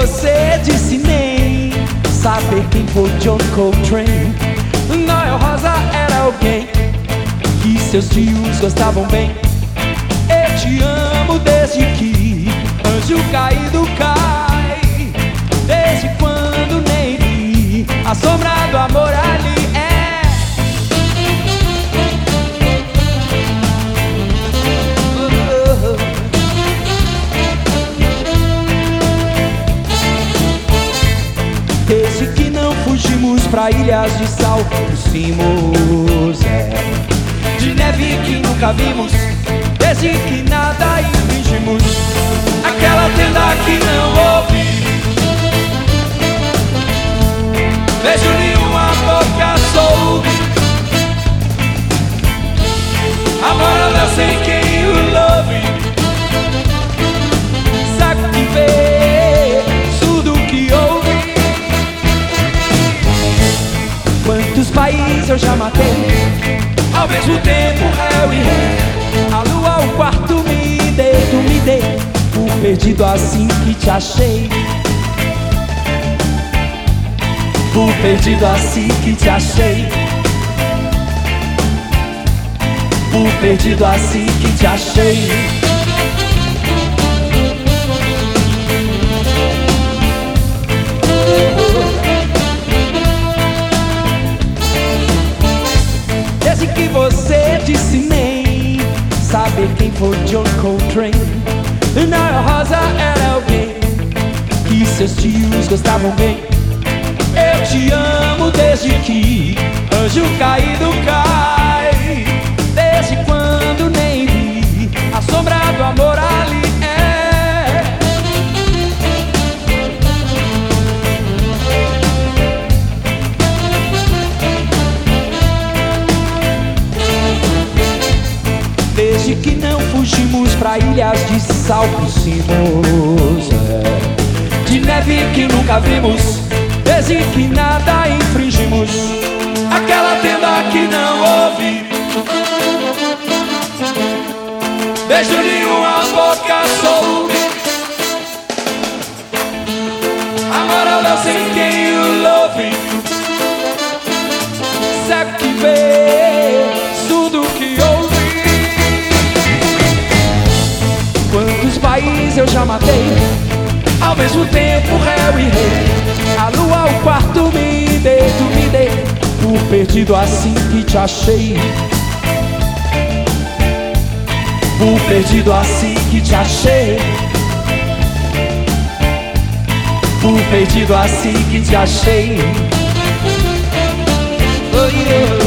você disse nem saber quem foi John Coltrane. Noel Rosa era alguém que seus tios gostavam bem. Eu te amo desde que anjo caído cai. Desde quando nem vi a sombra do amor ali é. Desde que não fugimos pra ilhas de sal, pussimos de neve que nunca vimos. Desde que nada infringimos, aquela tenda que não ouvi, beijo nenhuma boca soube. Amor eu sei quem you love, saco que vê, surdo que ouve. Quantos países eu já matei, ao mesmo tempo réu e rei. A lua, o quarto me dei, tu me dei, fui perdido assim que te achei. Fui perdido assim que te achei. Fui perdido assim que te achei. Desde que você disse nem saber quem foi John Coltrane. Noel Rosa era alguém que seus tios gostavam bem. Eu te amo desde que anjo caído cai. Desde quando nem vi a sombra do amor ali é. Desde que não fugimos pra ilhas de sal, pussimos de neve que nunca vimos. Desde que nada infringimos, aquela tenda que não ouvi, beijo nenhuma boca soube. Amor eu sei quem you love, cego que vê, surdo que ouve. Quantos países eu já matei, ao mesmo tempo réu e rei. A lua, o quarto me dei, tu me dei, fui perdido assim que te achei. Fui perdido assim que te achei. Fui perdido assim que te achei. Oh, yeah.